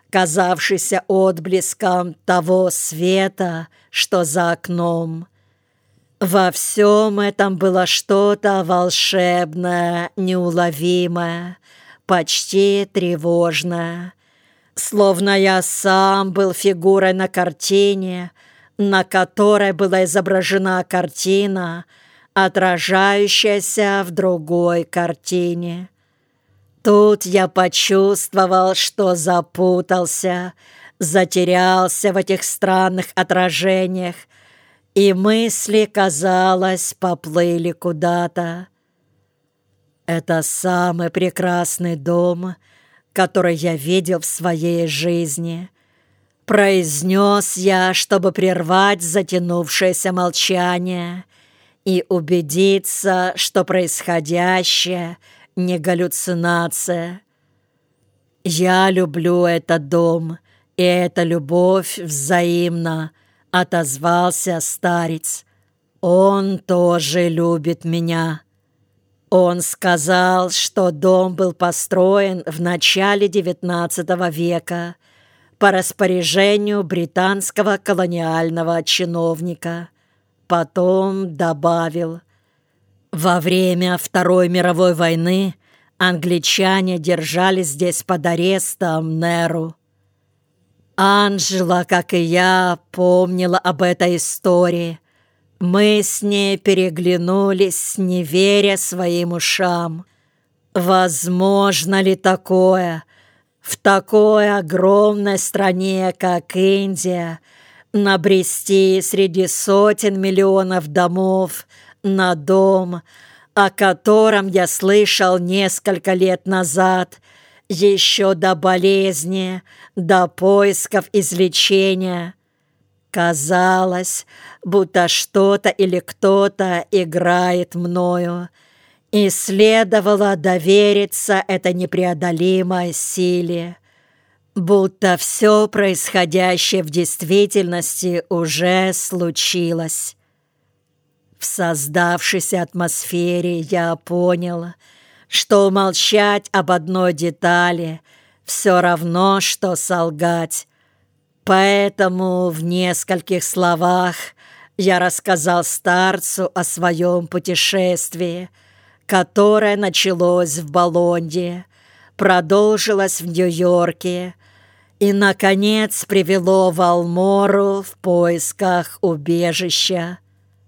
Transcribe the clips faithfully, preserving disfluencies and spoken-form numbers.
казавшийся отблеском того света, что за окном. Во всем этом было что-то волшебное, неуловимое, почти тревожное. Словно я сам был фигурой на картине, на которой была изображена картина, отражающаяся в другой картине. Тут я почувствовал, что запутался, затерялся в этих странных отражениях, и мысли, казалось, поплыли куда-то. Это самый прекрасный дом, который я видел в своей жизни. Произнес я, чтобы прервать затянувшееся молчание и убедиться, что происходящее не галлюцинация. «Я люблю этот дом, и эта любовь взаимна», — отозвался старец. «Он тоже любит меня». Он сказал, что дом был построен в начале девятнадцатого века по распоряжению британского колониального чиновника. Потом добавил: во время Второй мировой войны англичане держали здесь под арестом Неру. Анжела, как и я, помнила об этой истории. Мы с ней переглянулись, не веря своим ушам. Возможно ли такое? В такой огромной стране, как Индия, набрести среди сотен миллионов домов на дом, о котором я слышал несколько лет назад, еще до болезни, до поисков излечения. Казалось, будто что-то или кто-то играет мною, и следовало довериться этой непреодолимой силе, будто все происходящее в действительности уже случилось. В создавшейся атмосфере я понял, что умолчать об одной детали все равно, что солгать. Поэтому в нескольких словах я рассказал старцу о своем путешествии, которое началось в Болонье, продолжилось в Нью-Йорке и, наконец, привело в Алмору в поисках убежища.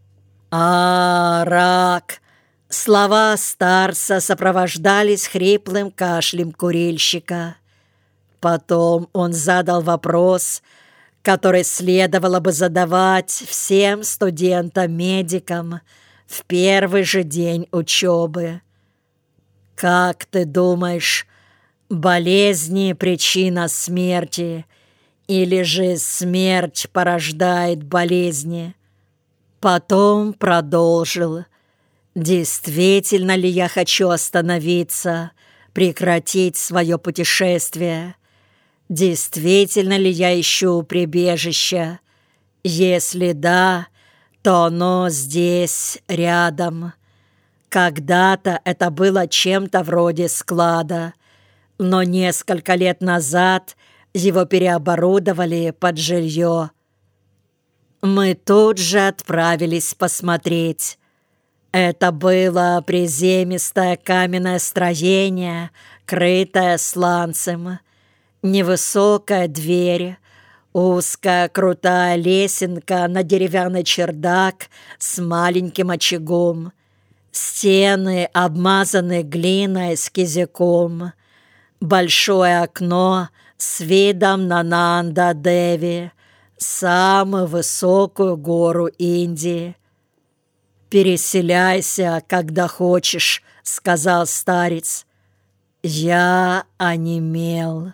«А, рак!» Слова старца сопровождались хриплым кашлем курильщика. Потом он задал вопрос, который следовало бы задавать всем студентам-медикам в первый же день учебы. «Как ты думаешь, болезни — причина смерти, или же смерть порождает болезни?» Потом продолжил: «Действительно ли я хочу остановиться, прекратить свое путешествие? Действительно ли я ищу прибежища? Если да, то оно здесь, рядом. Когда-то это было чем-то вроде склада, но несколько лет назад его переоборудовали под жилье. Мы тут же отправились посмотреть. Это было приземистое каменное строение, крытое сланцем. Невысокая дверь, узкая крутая лесенка на деревянный чердак с маленьким очагом. Стены обмазаны глиной с кизяком. Большое окно с видом на Нанда-Деви, самую высокую гору Индии. «Переселяйся, когда хочешь», — сказал старец. Я онемел.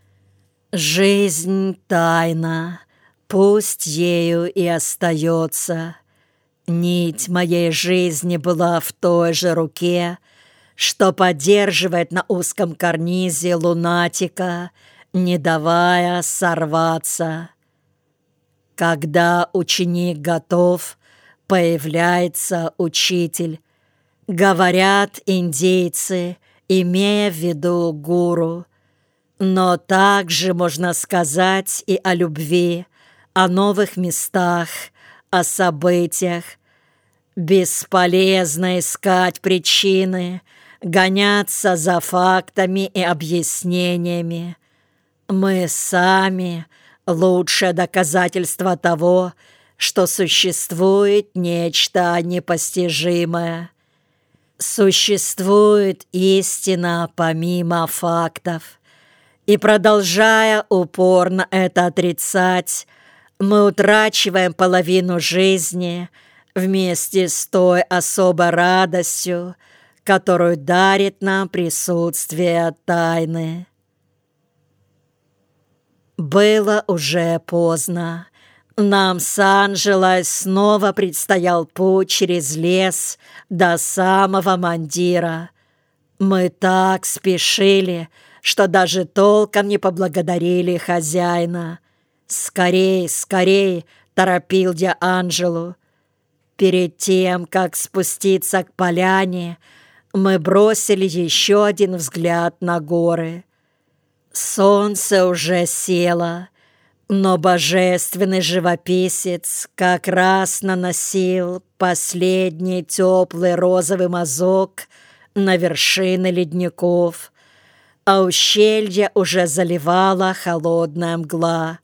Жизнь тайна, пусть ею и остается. Нить моей жизни была в той же руке, что поддерживает на узком карнизе лунатика, не давая сорваться. Когда ученик готов, появляется учитель. Говорят индейцы, имея в виду гуру. Но также можно сказать и о любви, о новых местах, о событиях. Бесполезно искать причины, гоняться за фактами и объяснениями. Мы сами лучшее доказательство того, что существует нечто непостижимое. Существует истина помимо фактов. И продолжая упорно это отрицать, мы утрачиваем половину жизни вместе с той особой радостью, которую дарит нам присутствие тайны. Было уже поздно. Нам с Анжелой снова предстоял путь через лес до самого Мандира. Мы так спешили, что даже толком не поблагодарили хозяина. «Скорей, скорей!» — торопил я Анжелу. Перед тем, как спуститься к поляне, мы бросили еще один взгляд на горы. Солнце уже село, но божественный живописец как раз наносил последний теплый розовый мазок на вершины ледников, а ущелье уже заливала холодная мгла.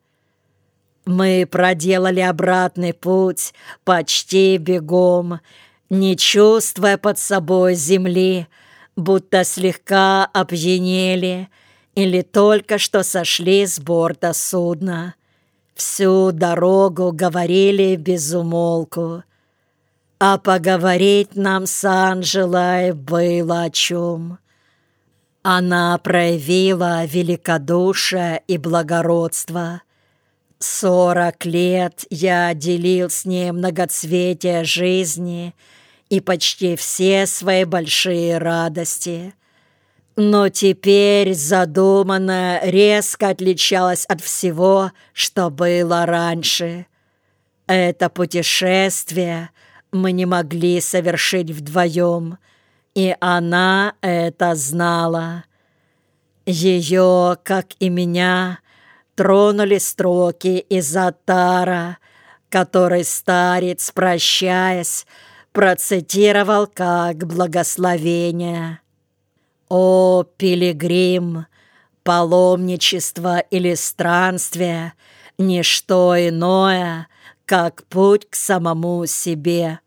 Мы проделали обратный путь почти бегом, не чувствуя под собой земли, будто слегка опьянели или только что сошли с борта судна. Всю дорогу говорили без умолку, а поговорить нам с Анжелой было о чем. Она проявила великодушие и благородство. Сорок лет я делил с ней многоцветие жизни и почти все свои большие радости. Но теперь задуманное резко отличалось от всего, что было раньше. Это путешествие мы не могли совершить вдвоем, и она это знала. Ее, как и меня, тронули строки из Аттара, который старец, прощаясь, процитировал как благословение. «О, пилигрим, паломничество или странствие — ничто иное, как путь к самому себе».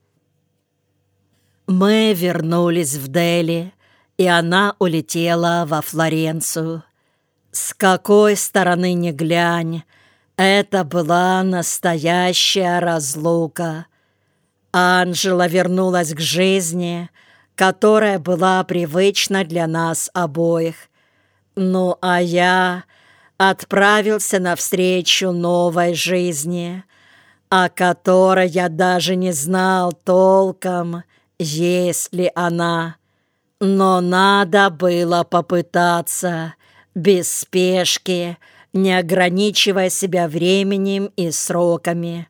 Мы вернулись в Дели, и она улетела во Флоренцию. С какой стороны ни глянь, это была настоящая разлука. Анжела вернулась к жизни, которая была привычна для нас обоих. Ну, а я отправился навстречу новой жизни, о которой я даже не знал толком, есть ли она. Но надо было попытаться, без спешки, не ограничивая себя временем и сроками.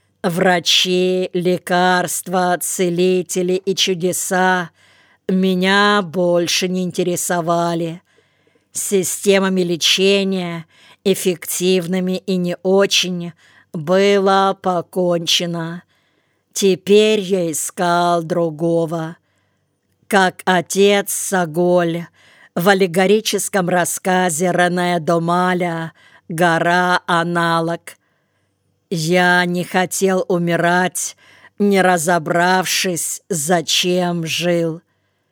Врачи, лекарства, целители и чудеса меня больше не интересовали. Системами лечения, эффективными и не очень, было покончено. Теперь я искал другого. Как отец Соголь в аллегорическом рассказе Рене Домаля «Гора Аналог». Я не хотел умирать, не разобравшись, зачем жил.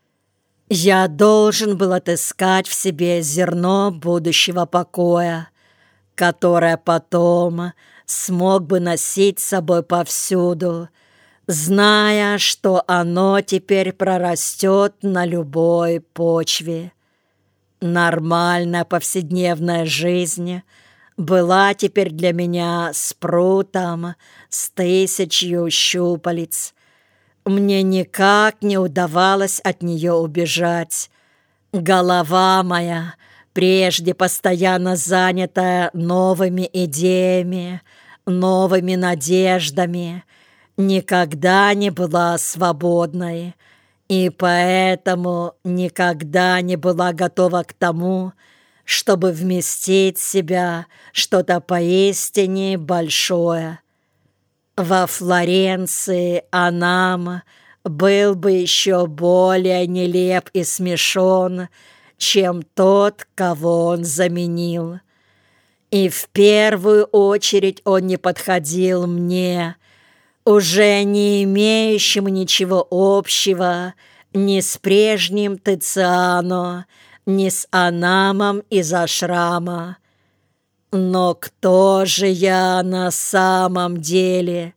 Я должен был отыскать в себе зерно будущего покоя, которое потом смог бы носить с собой повсюду, зная, что оно теперь прорастет на любой почве. Нормальная повседневная жизнь была теперь для меня спрутом с тысячью щупалец. Мне никак не удавалось от нее убежать. Голова моя, прежде постоянно занятая новыми идеями, новыми надеждами, никогда не была свободной, и поэтому никогда не была готова к тому, чтобы вместить в себя что-то поистине большое. Во Флоренции Анам был бы еще более нелеп и смешон, чем тот, кого он заменил. И в первую очередь он не подходил мне, уже не имеющему ничего общего ни с прежним Тициано, ни с Анамом из Ашрама. Но кто же я на самом деле?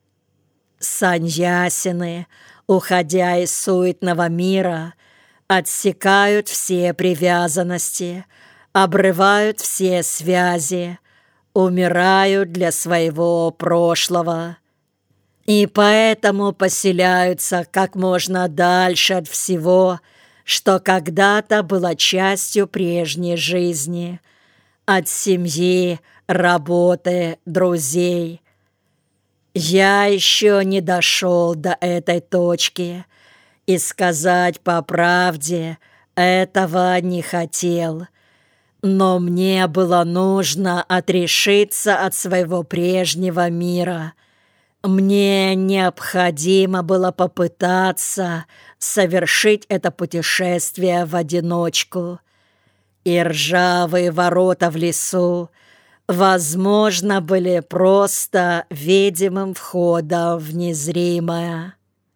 Саньясины, уходя из суетного мира, отсекают все привязанности, обрывают все связи, умирают для своего прошлого. И поэтому поселяются как можно дальше от всего, что когда-то было частью прежней жизни, от семьи, работы, друзей. Я еще не дошел до этой точки, и сказать по правде этого не хотел, но мне было нужно отрешиться от своего прежнего мира. Мне необходимо было попытаться совершить это путешествие в одиночку. И ржавые ворота в лесу, возможно, были просто видимым входом в незримое.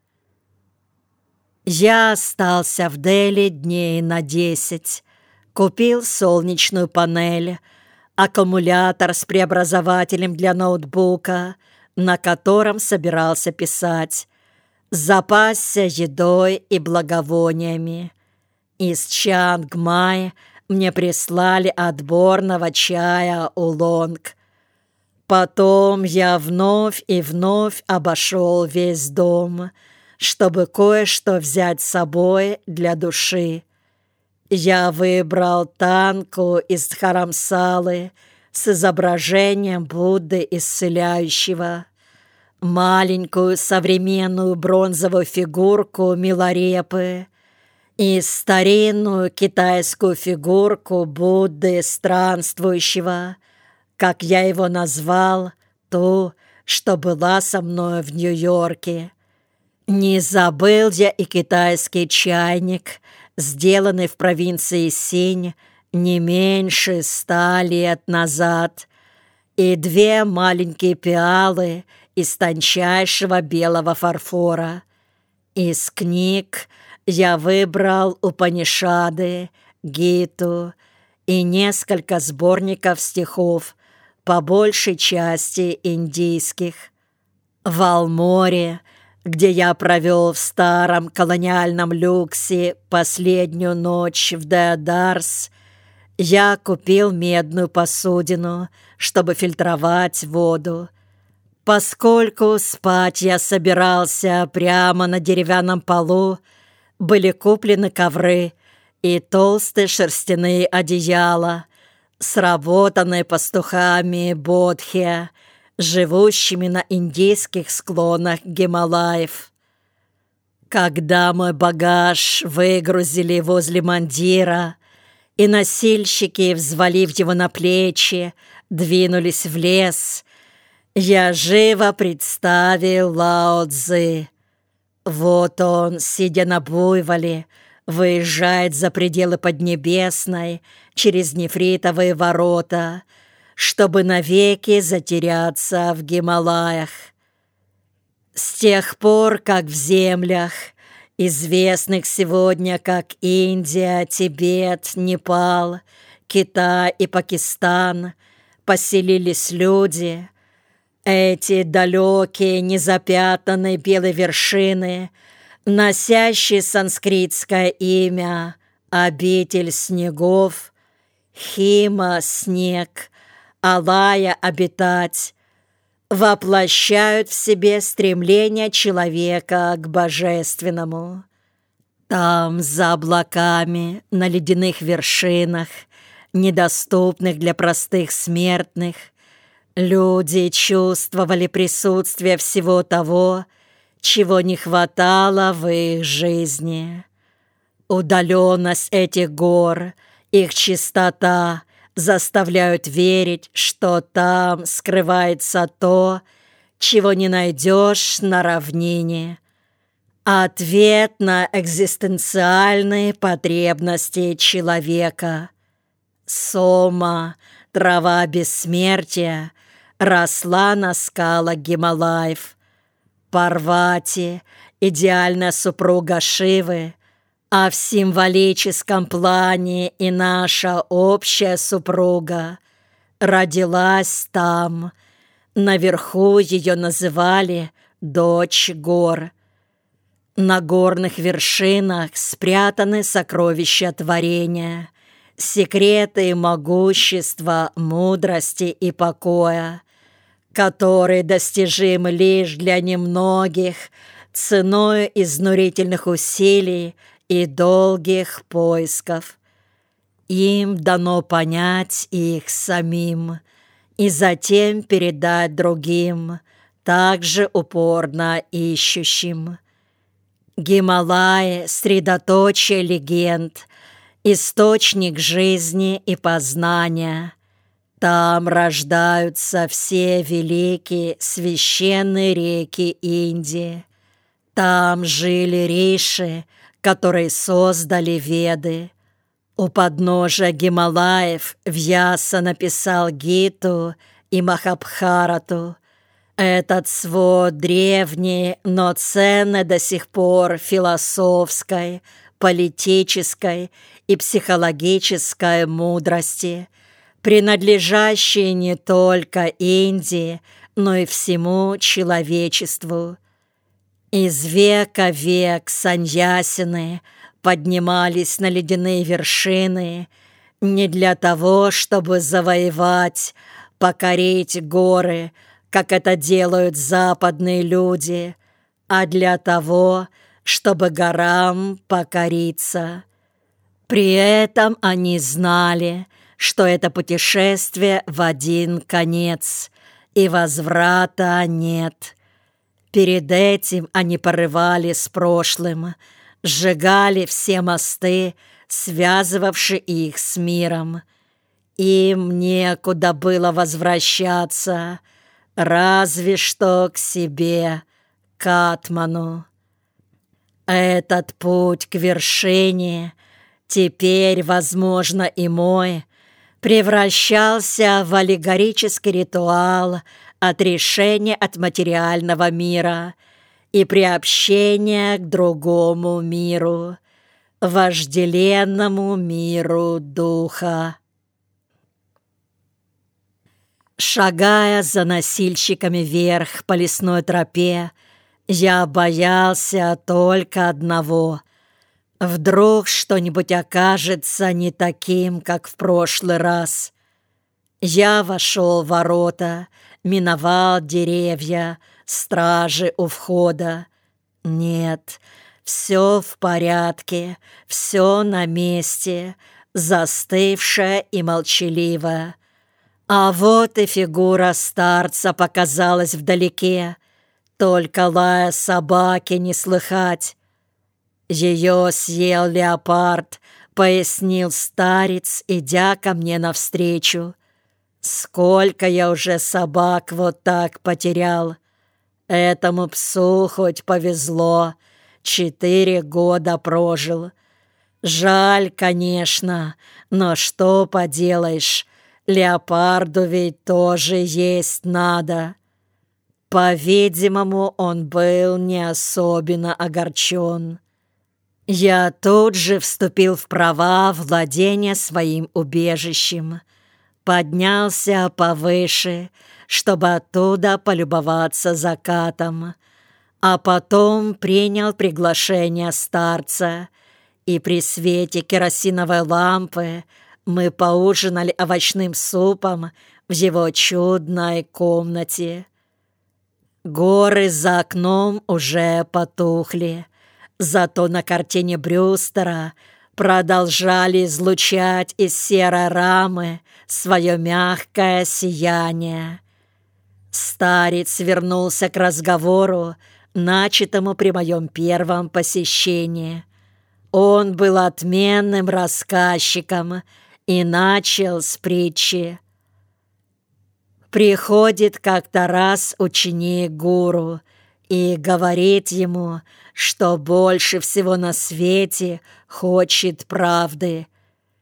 Я остался в Дели дней на десять, купил солнечную панель, аккумулятор с преобразователем для ноутбука, на котором собирался писать, запасся едой и благовониями. Из Чангмай мне прислали отборного чая улонг. Потом я вновь и вновь обошел весь дом, чтобы кое-что взять с собой для души. Я выбрал танку из Дхарамсалы с изображением Будды Исцеляющего, маленькую современную бронзовую фигурку Миларепы и старинную китайскую фигурку Будды Странствующего, как я его назвал, ту, что была со мной в Нью-Йорке. Не забыл я и китайский чайник, сделанный в провинции Синь не меньше ста лет назад, и две маленькие пиалы из тончайшего белого фарфора. Из книг я выбрал Упанишады, Гиту и несколько сборников стихов, по большей части индийских. В Алморе, где я провел в старом колониальном люксе последнюю ночь в Деодарс, я купил медную посудину, чтобы фильтровать воду. Поскольку спать я собирался прямо на деревянном полу, были куплены ковры и толстые шерстяные одеяла, сработанные пастухами бодхи, живущими на индийских склонах Гималаев. Когда мой багаж выгрузили возле мандира, и носильщики, взвалив его на плечи, двинулись в лес, я живо представил Лао Цзы. Вот он, сидя на буйволе, выезжает за пределы Поднебесной через нефритовые ворота, чтобы навеки затеряться в Гималаях. С тех пор, как в землях, известных сегодня как Индия, Тибет, Непал, Китай и Пакистан, поселились люди, эти далекие незапятнанные белые вершины, носящие санскритское имя «Обитель снегов», «Хима» — снег, «Алая» — обитать, воплощают в себе стремление человека к божественному. Там, за облаками, на ледяных вершинах, недоступных для простых смертных, люди чувствовали присутствие всего того, чего не хватало в их жизни. Удаленность этих гор Их чистота заставляют верить, что там скрывается то, чего не найдешь на равнине. Ответ на экзистенциальные потребности человека. Сома, трава бессмертия, росла на скалах Гималаев. Парвати, идеальная супруга Шивы, а в символическом плане и наша общая супруга родилась там. Наверху ее называли «Дочь гор». На горных вершинах спрятаны сокровища творения, секреты могущества, мудрости и покоя, которые достижимы лишь для немногих ценой изнурительных усилий и долгих поисков. Им дано понять их самим и затем передать другим, также упорно ищущим. Гималаи — средоточие легенд, источник жизни и познания. Там рождаются все великие священные реки Индии. Там жили риши, которые создали Веды. У подножия Гималаев Вьяса написал Гиту и Махабхарату. Этот свод древней, но ценной до сих пор философской, политической и психологической мудрости, принадлежащей не только Индии, но и всему человечеству. Из века в век саньясины поднимались на ледяные вершины не для того, чтобы завоевать, покорить горы, как это делают западные люди, а для того, чтобы горам покориться. При этом они знали, что это путешествие в один конец, и возврата нет. Перед этим они порывали с прошлым, сжигали все мосты, связывавшие их с миром. Им некуда было возвращаться, разве что к себе, к Атману. Этот путь к вершине, теперь, возможно, и мой, превращался в аллегорический ритуал отрешения от материального мира и приобщения к другому миру, вожделенному миру духа. Шагая за носильщиками вверх по лесной тропе, я боялся только одного. Вдруг что-нибудь окажется не таким, как в прошлый раз. Я вошел в ворота, миновал деревья, стражи у входа. Нет, все в порядке, все на месте, застывшее и молчаливое. А вот и фигура старца показалась вдалеке, только лая собаки не слыхать. Ее съел леопард, пояснил старец, идя ко мне навстречу. Сколько я уже собак вот так потерял. Этому псу хоть повезло, четыре года прожил. Жаль, конечно, но что поделаешь, леопарду ведь тоже есть надо. По-видимому, он был не особенно огорчен. Я тут же вступил в права владения своим убежищем, поднялся повыше, чтобы оттуда полюбоваться закатом, а потом принял приглашение старца, и при свете керосиновой лампы мы поужинали овощным супом в его чудной комнате. Горы за окном уже потухли, зато на картине Брюстера продолжали излучать из серой рамы свое мягкое сияние. Старец вернулся к разговору, начатому при моем первом посещении. Он был отменным рассказчиком и начал с притчи. Приходит как-то раз ученик гуру и говорит ему, что больше всего на свете хочет правды,